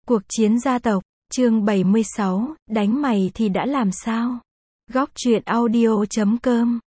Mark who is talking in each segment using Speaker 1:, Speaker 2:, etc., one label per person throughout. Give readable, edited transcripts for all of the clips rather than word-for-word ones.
Speaker 1: Cuộc chiến gia tộc, chương 76, đánh mày thì đã làm sao? Góc truyện audio.com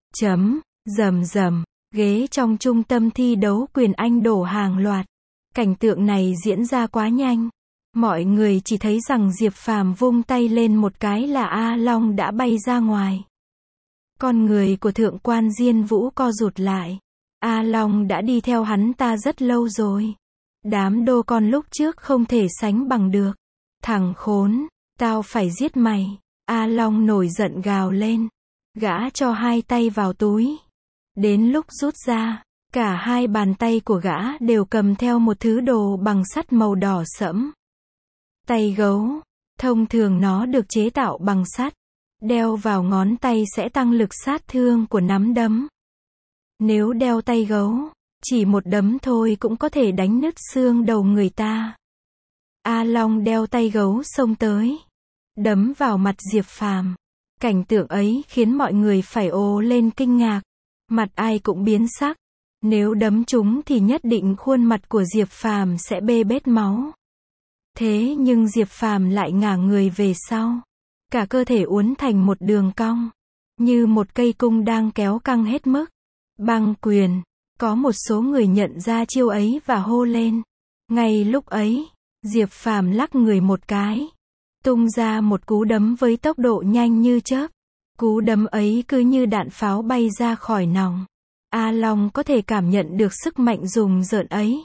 Speaker 1: Rầm rầm, ghế trong trung tâm thi đấu quyền Anh đổ hàng loạt. Cảnh tượng này diễn ra quá nhanh. Mọi người chỉ thấy rằng Diệp Phàm vung tay lên một cái là A Long đã bay ra ngoài. Con người của Thượng quan Diên Vũ co rụt lại. A Long đã đi theo hắn ta rất lâu rồi. Đám đô con lúc trước không thể sánh bằng được. Thằng khốn, tao phải giết mày. A Long nổi giận gào lên. Gã cho hai tay vào túi. Đến lúc rút ra, cả hai bàn tay của gã đều cầm theo một thứ đồ bằng sắt màu đỏ sẫm. Tay gấu, thông thường nó được chế tạo bằng sắt. Đeo vào ngón tay sẽ tăng lực sát thương của nắm đấm. Nếu đeo tay gấu, chỉ một đấm thôi cũng có thể đánh nứt xương đầu người ta. A Long đeo tay gấu xông tới, đấm vào mặt Diệp Phàm. Cảnh tượng ấy khiến mọi người phải ồ lên kinh ngạc. Mặt ai cũng biến sắc. Nếu đấm trúng thì nhất định khuôn mặt của Diệp Phàm sẽ bê bết máu. Thế nhưng Diệp Phàm lại ngả người về sau. Cả cơ thể uốn thành một đường cong, như một cây cung đang kéo căng hết mức. Băng quyền. Có một số người nhận ra chiêu ấy và hô lên. Ngay lúc ấy, Diệp Phàm lắc người một cái, tung ra một cú đấm với tốc độ nhanh như chớp. Cú đấm ấy cứ như đạn pháo bay ra khỏi nòng. A Long có thể cảm nhận được sức mạnh rùng rợn ấy.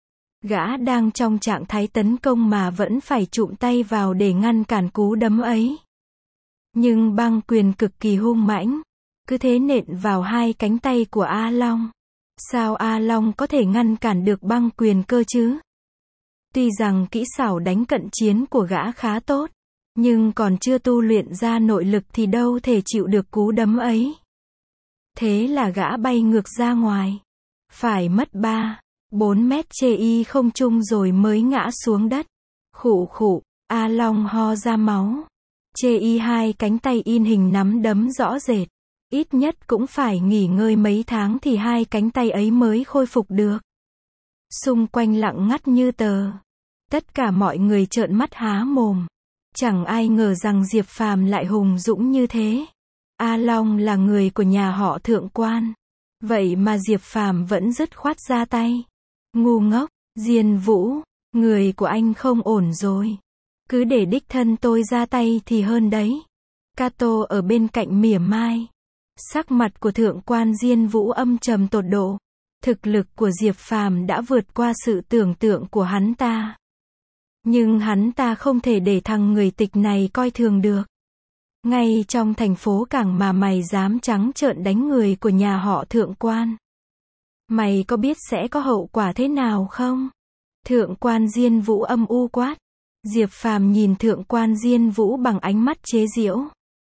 Speaker 1: Gã đang trong trạng thái tấn công mà vẫn phải chụm tay vào để ngăn cản cú đấm ấy. Nhưng băng quyền cực kỳ hung mãnh, cứ thế nện vào hai cánh tay của A Long. Sao A Long có thể ngăn cản được băng quyền cơ chứ? Tuy rằng kỹ xảo đánh cận chiến của gã khá tốt, nhưng còn chưa tu luyện ra nội lực thì đâu thể chịu được cú đấm ấy. Thế là gã bay ngược ra ngoài. Phải mất 3-4 mét chê không trung rồi mới ngã xuống đất. Khụ khụ, A Long ho ra máu. Chê hai cánh tay in hình nắm đấm rõ rệt. Ít nhất cũng phải nghỉ ngơi mấy tháng thì hai cánh tay ấy mới khôi phục được. Xung quanh lặng ngắt như tờ. Tất cả mọi người trợn mắt há mồm. Chẳng ai ngờ rằng Diệp Phàm lại hùng dũng như thế. A Long là người của nhà họ Thượng quan. Vậy mà Diệp Phàm vẫn dứt khoát ra tay. Ngu ngốc, Diên Vũ, người của anh không ổn rồi. Cứ để đích thân tôi ra tay thì hơn đấy. Cato ở bên cạnh mỉa mai. Sắc mặt của Thượng quan Diên Vũ âm trầm tột độ. Thực lực của Diệp Phàm đã vượt qua sự tưởng tượng của hắn ta. Nhưng hắn ta không thể để thằng người tịch này coi thường được. Ngay trong thành phố Cảng mà mày dám trắng trợn đánh người của nhà họ Thượng quan. Mày có biết sẽ có hậu quả thế nào không? Thượng quan Diên Vũ âm u quát. Diệp Phàm nhìn Thượng quan Diên Vũ bằng ánh mắt chế giễu.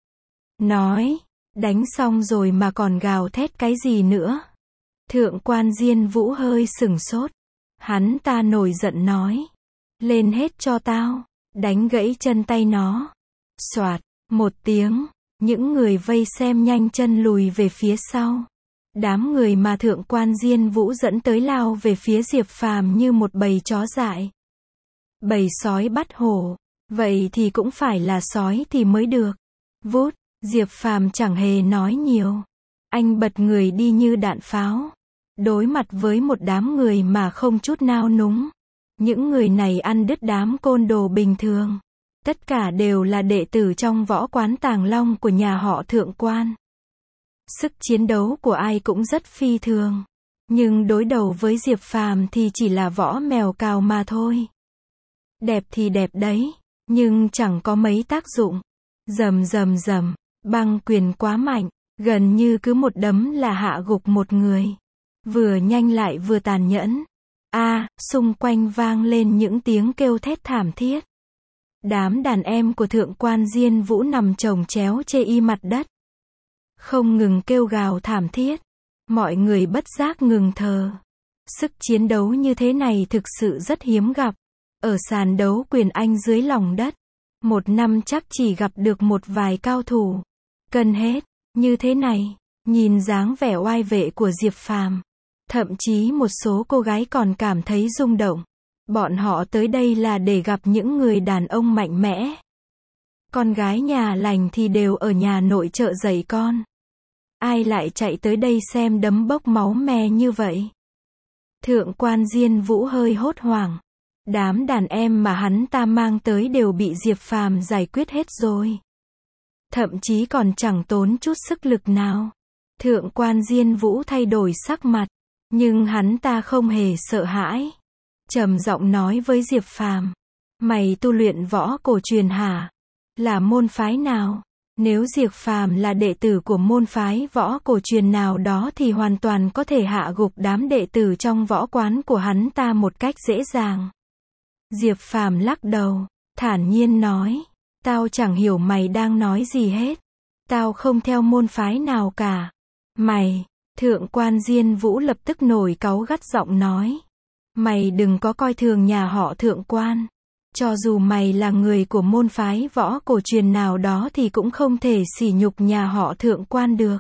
Speaker 1: Nói, đánh xong rồi mà còn gào thét cái gì nữa? Thượng quan Diên Vũ hơi sửng sốt. Hắn ta nổi giận nói. Lên hết cho tao, đánh gãy chân tay nó. Soạt, một tiếng, những người vây xem nhanh chân lùi về phía sau. Đám người mà Thượng quan Diên Vũ dẫn tới lao về phía Diệp Phàm như một bầy chó dại. Bầy sói bắt hổ, vậy thì cũng phải là sói thì mới được. Vút, Diệp Phàm chẳng hề nói nhiều. Anh bật người đi như đạn pháo. Đối mặt với một đám người mà không chút nao núng. Những người này ăn đứt đám côn đồ bình thường. Tất cả đều là đệ tử trong võ quán Tàng Long của nhà họ Thượng quan. Sức chiến đấu của ai cũng rất phi thường. Nhưng đối đầu với Diệp Phàm thì chỉ là võ mèo cào mà thôi. Đẹp thì đẹp đấy, nhưng chẳng có mấy tác dụng. Rầm rầm rầm, băng quyền quá mạnh, gần như cứ một đấm là hạ gục một người. Vừa nhanh lại vừa tàn nhẫn. Xung quanh vang lên những tiếng kêu thét thảm thiết. Đám đàn em của Thượng quan Diên Vũ nằm chồng chéo chê mặt đất. Không ngừng kêu gào thảm thiết. Mọi người bất giác ngừng thở. Sức chiến đấu như thế này thực sự rất hiếm gặp. Ở sàn đấu quyền Anh dưới lòng đất. Một năm chắc chỉ gặp được một vài cao thủ. Cần hết, như thế này, nhìn dáng vẻ oai vệ của Diệp Phàm. Thậm chí một số cô gái còn cảm thấy rung động. Bọn họ tới đây là để gặp những người đàn ông mạnh mẽ. Con gái nhà lành thì đều ở nhà nội trợ dạy con. Ai lại chạy tới đây xem đấm bốc máu me như vậy? Thượng quan Diên Vũ hơi hốt hoảng. Đám đàn em mà hắn ta mang tới đều bị Diệp Phàm giải quyết hết rồi. Thậm chí còn chẳng tốn chút sức lực nào. Thượng quan Diên Vũ thay đổi sắc mặt, nhưng hắn ta không hề sợ hãi. Trầm giọng nói với Diệp Phàm, mày tu luyện võ cổ truyền hả? Là môn phái nào? Nếu Diệp Phàm là đệ tử của môn phái võ cổ truyền nào đó thì hoàn toàn có thể hạ gục đám đệ tử trong võ quán của hắn ta một cách dễ dàng. Diệp Phàm lắc đầu, thản nhiên nói, tao chẳng hiểu mày đang nói gì hết. Tao không theo môn phái nào cả. Mày, Thượng quan Diên Vũ lập tức nổi cáu gắt giọng nói. Mày đừng có coi thường nhà họ Thượng quan. Cho dù mày là người của môn phái võ cổ truyền nào đó thì cũng không thể sỉ nhục nhà họ Thượng quan được.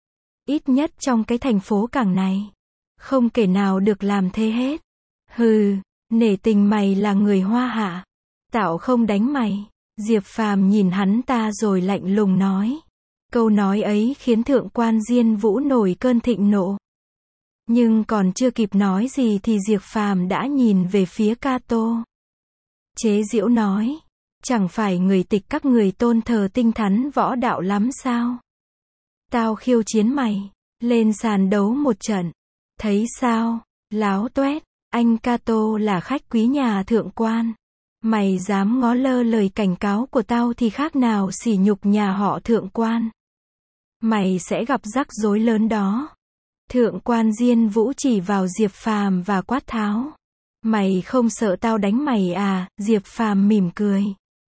Speaker 1: Ít nhất trong cái thành phố cảng này. Không kẻ nào được làm thế hết. Hừ, nể tình mày là người Hoa hạ. Tao không đánh mày. Diệp Phàm nhìn hắn ta rồi lạnh lùng nói. Câu nói ấy khiến Thượng quan Diên Vũ nổi cơn thịnh nộ. Nhưng còn chưa kịp nói gì thì Diệp Phàm đã nhìn về phía Cato. Chế giễu nói, chẳng phải người Tịch các người tôn thờ tinh thắn võ đạo lắm sao? Tao khiêu chiến mày, lên sàn đấu một trận. Thấy sao? Láo toét, anh Cato là khách quý nhà Thượng quan. Mày dám ngó lơ lời cảnh cáo của tao thì khác nào sỉ nhục nhà họ Thượng quan. Mày sẽ gặp rắc rối lớn đó. Thượng quan Diên Vũ chỉ vào Diệp Phàm và quát tháo. Mày không sợ tao đánh mày à? Diệp Phàm mỉm cười.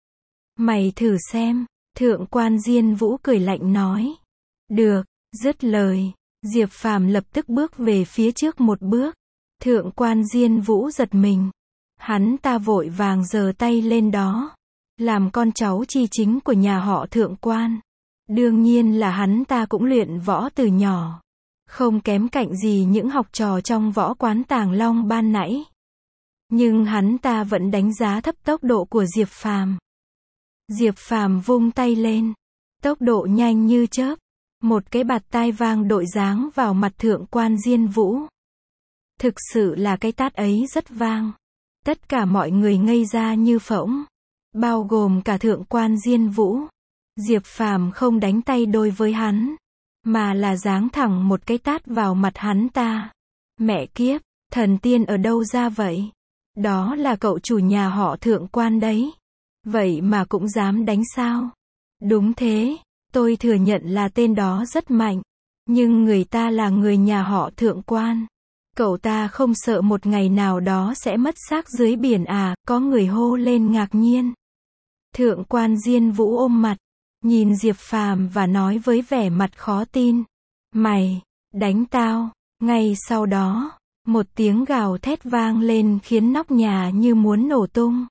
Speaker 1: Mày thử xem. Thượng quan Diên Vũ cười lạnh nói. Được, dứt lời. Diệp Phàm lập tức bước về phía trước một bước. Thượng quan Diên Vũ giật mình. Hắn ta vội vàng giơ tay lên đó. Làm con cháu chi chính của nhà họ Thượng quan. Đương nhiên là hắn ta cũng luyện võ từ nhỏ. Không kém cạnh gì những học trò trong võ quán Tàng Long ban nãy. Nhưng hắn ta vẫn đánh giá thấp tốc độ của Diệp Phàm. Diệp Phàm vung tay lên. Tốc độ nhanh như chớp. Một cái bạt tai vang đội giáng vào mặt Thượng quan Diên Vũ. Thực sự là cái tát ấy rất vang. Tất cả mọi người ngây ra như phỗng. Bao gồm cả Thượng quan Diên Vũ. Diệp Phàm không đánh tay đôi với hắn. Mà là giáng thẳng một cái tát vào mặt hắn ta. Mẹ kiếp, thần tiên ở đâu ra vậy? Đó là cậu chủ nhà họ Thượng quan đấy. Vậy mà cũng dám đánh sao? Đúng thế, tôi thừa nhận là tên đó rất mạnh. Nhưng người ta là người nhà họ Thượng quan. Cậu ta không sợ một ngày nào đó sẽ mất xác dưới biển à? Có người hô lên ngạc nhiên. Thượng quan Diên Vũ ôm mặt. Nhìn Diệp Phàm và nói với vẻ mặt khó tin. Mày, đánh tao. Ngay sau đó, một tiếng gào thét vang lên khiến nóc nhà như muốn nổ tung.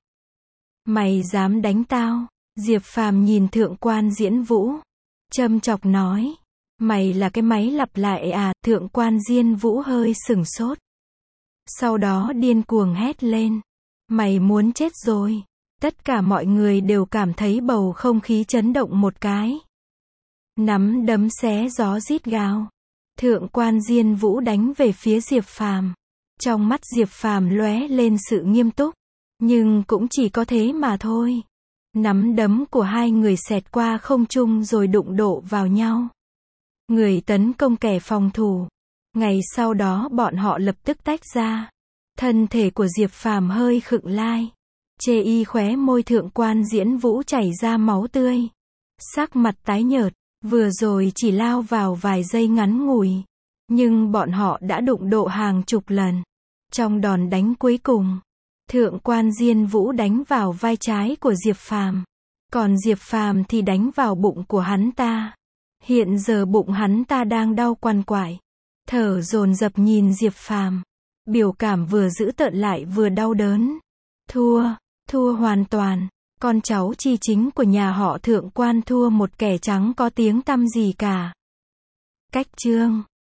Speaker 1: Mày dám đánh tao? Diệp Phàm nhìn Thượng quan Diên Vũ. Châm chọc nói. Mày là cái máy lặp lại à? Thượng quan Diên Vũ hơi sửng sốt. Sau đó điên cuồng hét lên. Mày muốn chết rồi. Tất cả mọi người đều cảm thấy bầu không khí chấn động một cái. Nắm đấm xé gió rít gào. Thượng quan Diên Vũ đánh về phía Diệp Phàm. Trong mắt Diệp Phàm lóe lên sự nghiêm túc. Nhưng cũng chỉ có thế mà thôi. Nắm đấm của hai người xẹt qua không trung rồi đụng độ vào nhau. Người tấn công kẻ phòng thủ. Ngày sau đó bọn họ lập tức tách ra. Thân thể của Diệp Phàm hơi khựng lại. Chê y khóe môi Thượng quan Diên Vũ chảy ra máu tươi. Sắc mặt tái nhợt. Vừa rồi chỉ lao vào vài giây ngắn ngủi. Nhưng bọn họ đã đụng độ hàng chục lần. Trong đòn đánh cuối cùng, Thượng quan Diên Vũ đánh vào vai trái của Diệp Phàm. Còn Diệp Phàm thì đánh vào bụng của hắn ta. Hiện giờ bụng hắn ta đang đau quằn quại. Thở dồn dập nhìn Diệp Phàm. Biểu cảm vừa dữ tợn lại vừa đau đớn. Thua hoàn toàn. Con cháu chi chính của nhà họ Thượng quan thua một kẻ chẳng có tiếng tăm gì cả. Cách chương